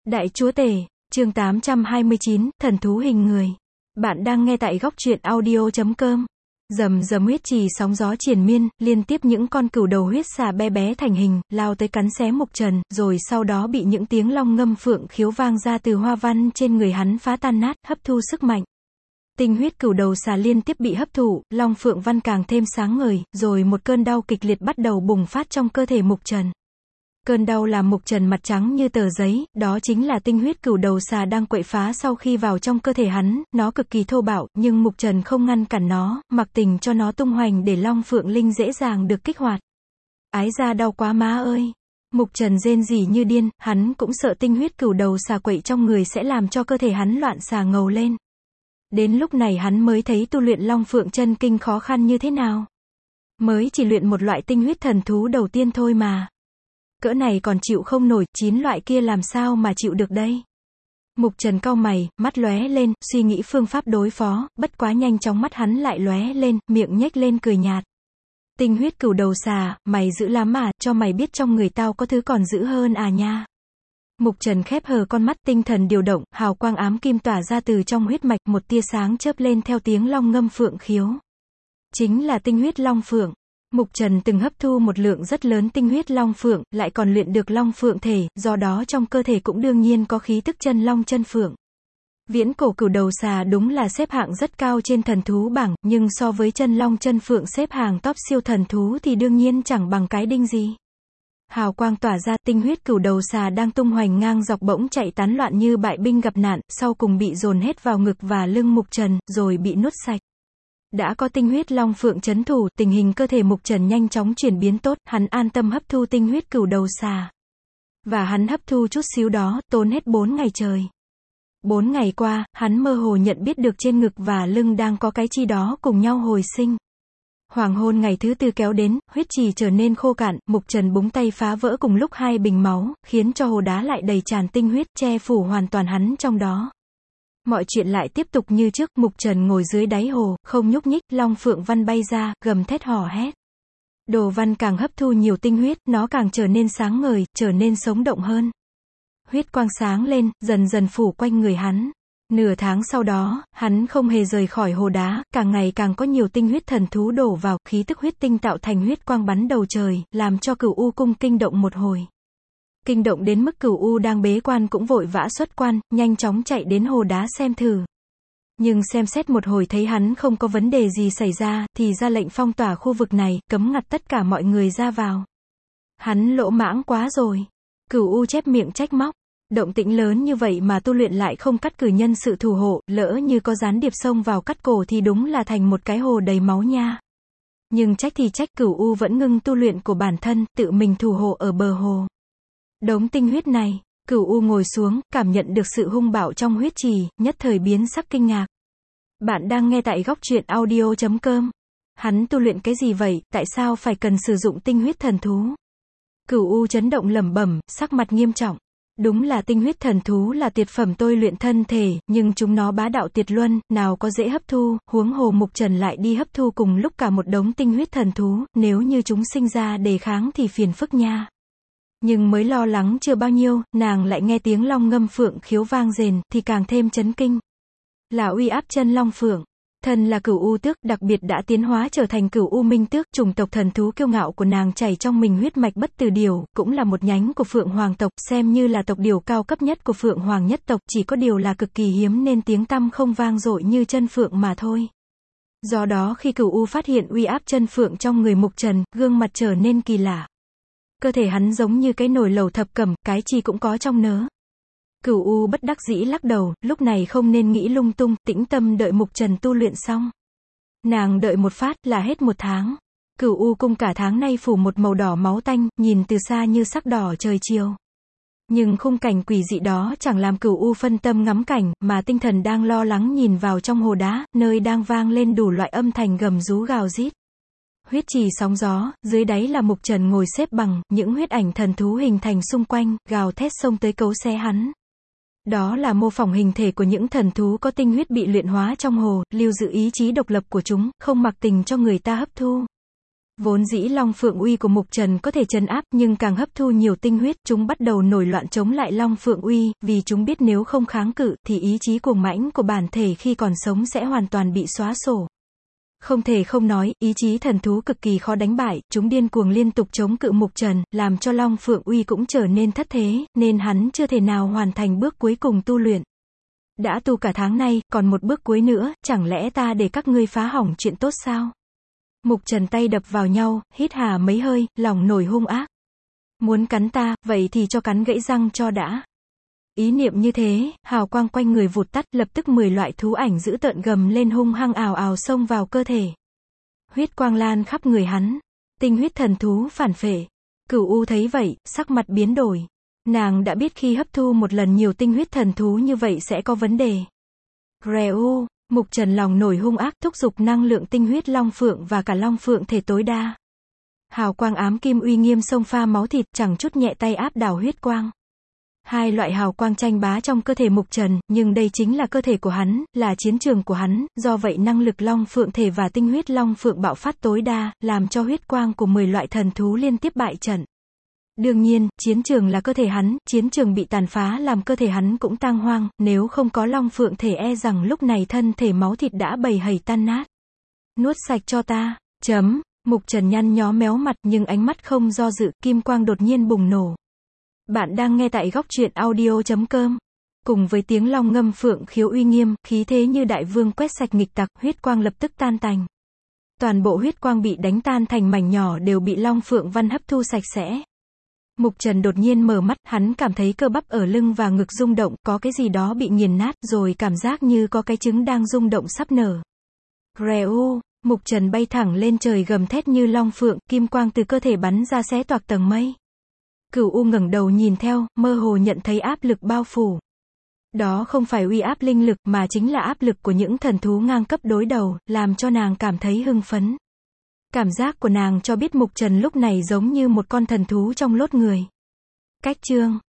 Đại Chúa Tể, chương 829, thần thú hình người. Bạn đang nghe tại góc truyện audio.com. Rầm rầm huyết trì sóng gió triền miên, liên tiếp những con cừu đầu huyết xà bé bé thành hình, lao tới cắn xé Mục Trần, rồi sau đó bị những tiếng long ngâm phượng khiếu vang ra từ hoa văn trên người hắn phá tan nát, hấp thu sức mạnh. Tinh huyết cừu đầu xà liên tiếp bị hấp thụ, long phượng văn càng thêm sáng ngời, rồi một cơn đau kịch liệt bắt đầu bùng phát trong cơ thể Mục Trần. Cơn đau làm Mục Trần mặt trắng như tờ giấy, đó chính là tinh huyết cừu đầu xà đang quậy phá sau khi vào trong cơ thể hắn, nó cực kỳ thô bạo, nhưng Mục Trần không ngăn cản nó, mặc tình cho nó tung hoành để Long Phượng Linh dễ dàng được kích hoạt. Ái da đau quá má ơi! Mục Trần rên rỉ như điên, hắn cũng sợ tinh huyết cừu đầu xà quậy trong người sẽ làm cho cơ thể hắn loạn xà ngầu lên. Đến lúc này hắn mới thấy tu luyện Long Phượng chân kinh khó khăn như thế nào. Mới chỉ luyện một loại tinh huyết thần thú đầu tiên thôi mà. Cỡ này còn chịu không nổi, 9 loại kia làm sao mà chịu được đây? Mục Trần cau mày, mắt lóe lên, suy nghĩ phương pháp đối phó, bất quá nhanh chóng mắt hắn lại lóe lên, miệng nhếch lên cười nhạt. Tinh huyết cừu đầu xà, mày dữ lắm à, cho mày biết trong người tao có thứ còn dữ hơn à nha. Mục Trần khép hờ con mắt, tinh thần điều động, hào quang ám kim tỏa ra từ trong huyết mạch, một tia sáng chớp lên theo tiếng long ngâm phượng khiếu. Chính là tinh huyết long phượng. Mục Trần từng hấp thu một lượng rất lớn tinh huyết long phượng, lại còn luyện được long phượng thể, do đó trong cơ thể cũng đương nhiên có khí tức chân long chân phượng. Viễn cổ cừu đầu xà đúng là xếp hạng rất cao trên thần thú bảng, nhưng so với chân long chân phượng xếp hàng top siêu thần thú thì đương nhiên chẳng bằng cái đinh gì. Hào quang tỏa ra, tinh huyết cừu đầu xà đang tung hoành ngang dọc bỗng chạy tán loạn như bại binh gặp nạn, sau cùng bị dồn hết vào ngực và lưng Mục Trần, rồi bị nuốt sạch. Đã có tinh huyết long phượng trấn thủ, tình hình cơ thể Mục Trần nhanh chóng chuyển biến tốt, hắn an tâm hấp thu tinh huyết cừu đầu xà. Và hắn hấp thu chút xíu đó, tốn hết 4 ngày trời. 4 ngày qua, hắn mơ hồ nhận biết được trên ngực và lưng đang có cái chi đó cùng nhau hồi sinh. Hoàng hôn ngày thứ tư kéo đến, huyết trì trở nên khô cạn, Mục Trần búng tay phá vỡ cùng lúc 2 bình máu, khiến cho hồ đá lại đầy tràn tinh huyết, che phủ hoàn toàn hắn trong đó. Mọi chuyện lại tiếp tục như trước, Mục Trần ngồi dưới đáy hồ, không nhúc nhích, long phượng văn bay ra, gầm thét hò hét. Đồ văn càng hấp thu nhiều tinh huyết, nó càng trở nên sáng ngời, trở nên sống động hơn. Huyết quang sáng lên, dần dần phủ quanh người hắn. Nửa tháng sau đó, hắn không hề rời khỏi hồ đá, càng ngày càng có nhiều tinh huyết thần thú đổ vào, khí tức huyết tinh tạo thành huyết quang bắn đầu trời, làm cho Cửu U cung kinh động một hồi. Kinh động đến mức Cửu U đang bế quan cũng vội vã xuất quan, nhanh chóng chạy đến hồ đá xem thử. Nhưng xem xét một hồi thấy hắn không có vấn đề gì xảy ra, thì ra lệnh phong tỏa khu vực này, cấm ngặt tất cả mọi người ra vào. Hắn lỗ mãng quá rồi. Cửu U chép miệng trách móc. Động tĩnh lớn như vậy mà tu luyện lại không cắt cử nhân sự thủ hộ, lỡ như có gián điệp xông vào cắt cổ thì đúng là thành một cái hồ đầy máu nha. Nhưng trách thì trách, Cửu U vẫn ngưng tu luyện của bản thân, tự mình thủ hộ ở bờ hồ. Đống tinh huyết này, Cửu U ngồi xuống, cảm nhận được sự hung bạo trong huyết trì, nhất thời biến sắc kinh ngạc. Bạn đang nghe tại góc truyện audio.com. Hắn tu luyện cái gì vậy, tại sao phải cần sử dụng tinh huyết thần thú? Cửu U chấn động lẩm bẩm, sắc mặt nghiêm trọng. Đúng là tinh huyết thần thú là tuyệt phẩm tôi luyện thân thể, nhưng chúng nó bá đạo tuyệt luân, nào có dễ hấp thu, huống hồ Mục Trần lại đi hấp thu cùng lúc cả một đống tinh huyết thần thú, nếu như chúng sinh ra đề kháng thì phiền phức nha. Nhưng mới lo lắng chưa bao nhiêu, nàng lại nghe tiếng long ngâm phượng khiếu vang rền, thì càng thêm chấn kinh. Là uy áp chân long phượng. Thân là Cửu U tước, đặc biệt đã tiến hóa trở thành Cửu U minh tước, chủng tộc thần thú kiêu ngạo của nàng chảy trong mình huyết mạch bất tử điểu, cũng là một nhánh của Phượng Hoàng tộc, xem như là tộc điểu cao cấp nhất của Phượng Hoàng nhất tộc, chỉ có điều là cực kỳ hiếm nên tiếng tăm không vang dội như chân phượng mà thôi. Do đó khi Cửu U phát hiện uy áp chân phượng trong người Mục Trần, gương mặt trở nên kỳ lạ. Cơ thể hắn giống như cái nồi lẩu thập cẩm, cái chi cũng có trong nớ. Cửu U bất đắc dĩ lắc đầu, lúc này không nên nghĩ lung tung, tĩnh tâm đợi Mục Trần tu luyện xong. Nàng đợi một phát là hết 1 tháng. Cửu U cung cả tháng nay phủ một màu đỏ máu tanh, nhìn từ xa như sắc đỏ trời chiều. Nhưng khung cảnh quỷ dị đó chẳng làm Cửu U phân tâm ngắm cảnh, mà tinh thần đang lo lắng nhìn vào trong hồ đá, nơi đang vang lên đủ loại âm thanh gầm rú gào rít. Huyết trì sóng gió, dưới đáy là Mục Trần ngồi xếp bằng, những huyết ảnh thần thú hình thành xung quanh, gào thét xông tới cấu xé hắn. Đó là mô phỏng hình thể của những thần thú có tinh huyết bị luyện hóa trong hồ, lưu giữ ý chí độc lập của chúng, không mặc tình cho người ta hấp thu. Vốn dĩ Long Phượng Uy của Mục Trần có thể trấn áp, nhưng càng hấp thu nhiều tinh huyết, chúng bắt đầu nổi loạn chống lại Long Phượng Uy, vì chúng biết nếu không kháng cự, thì ý chí cuồng mãnh của bản thể khi còn sống sẽ hoàn toàn bị xóa sổ. Không thể không nói, ý chí thần thú cực kỳ khó đánh bại, chúng điên cuồng liên tục chống cự Mục Trần, làm cho Long Phượng Uy cũng trở nên thất thế, nên hắn chưa thể nào hoàn thành bước cuối cùng tu luyện. Đã tu cả tháng nay, còn một bước cuối nữa, chẳng lẽ ta để các ngươi phá hỏng chuyện tốt sao? Mục Trần tay đập vào nhau, hít hà mấy hơi, lòng nổi hung ác. Muốn cắn ta, vậy thì cho cắn gãy răng cho đã. Ý niệm như thế, hào quang quanh người vụt tắt, lập tức 10 loại thú ảnh dữ tợn gầm lên hung hăng ào ào xông vào cơ thể. Huyết quang lan khắp người hắn. Tinh huyết thần thú phản phệ. Cửu U thấy vậy, sắc mặt biến đổi. Nàng đã biết khi hấp thu một lần nhiều tinh huyết thần thú như vậy sẽ có vấn đề. Reu, Mục Trần lòng nổi hung ác, thúc giục năng lượng tinh huyết Long Phượng và cả Long Phượng thể tối đa. Hào quang ám kim uy nghiêm xông pha máu thịt, chẳng chút nhẹ tay áp đảo huyết quang. Hai loại hào quang tranh bá trong cơ thể Mục Trần, nhưng đây chính là cơ thể của hắn, là chiến trường của hắn, do vậy năng lực Long Phượng thể và tinh huyết Long Phượng bạo phát tối đa, làm cho huyết quang của 10 loại thần thú liên tiếp bại trận. Đương nhiên, chiến trường là cơ thể hắn, chiến trường bị tàn phá làm cơ thể hắn cũng tang hoang, nếu không có Long Phượng thể e rằng lúc này thân thể máu thịt đã bầy hầy tan nát. Nuốt sạch cho ta, Mục Trần nhăn nhó méo mặt nhưng ánh mắt không do dự, kim quang đột nhiên bùng nổ. Bạn đang nghe tại góc truyện audio.com. Cùng với tiếng long ngâm phượng khiếu uy nghiêm, khí thế như đại vương quét sạch nghịch tặc, huyết quang lập tức tan tành. Toàn bộ huyết quang bị đánh tan thành mảnh nhỏ đều bị Long Phượng Văn hấp thu sạch sẽ. Mục Trần đột nhiên mở mắt, hắn cảm thấy cơ bắp ở lưng và ngực rung động, có cái gì đó bị nghiền nát, rồi cảm giác như có cái trứng đang rung động sắp nở. Reu, Mục Trần bay thẳng lên trời gầm thét như long phượng, kim quang từ cơ thể bắn ra xé toạc tầng mây. Cửu U ngẩng đầu nhìn theo, mơ hồ nhận thấy áp lực bao phủ. Đó không phải uy áp linh lực mà chính là áp lực của những thần thú ngang cấp đối đầu, làm cho nàng cảm thấy hưng phấn. Cảm giác của nàng cho biết Mục Trần lúc này giống như một con thần thú trong lốt người. Cách chương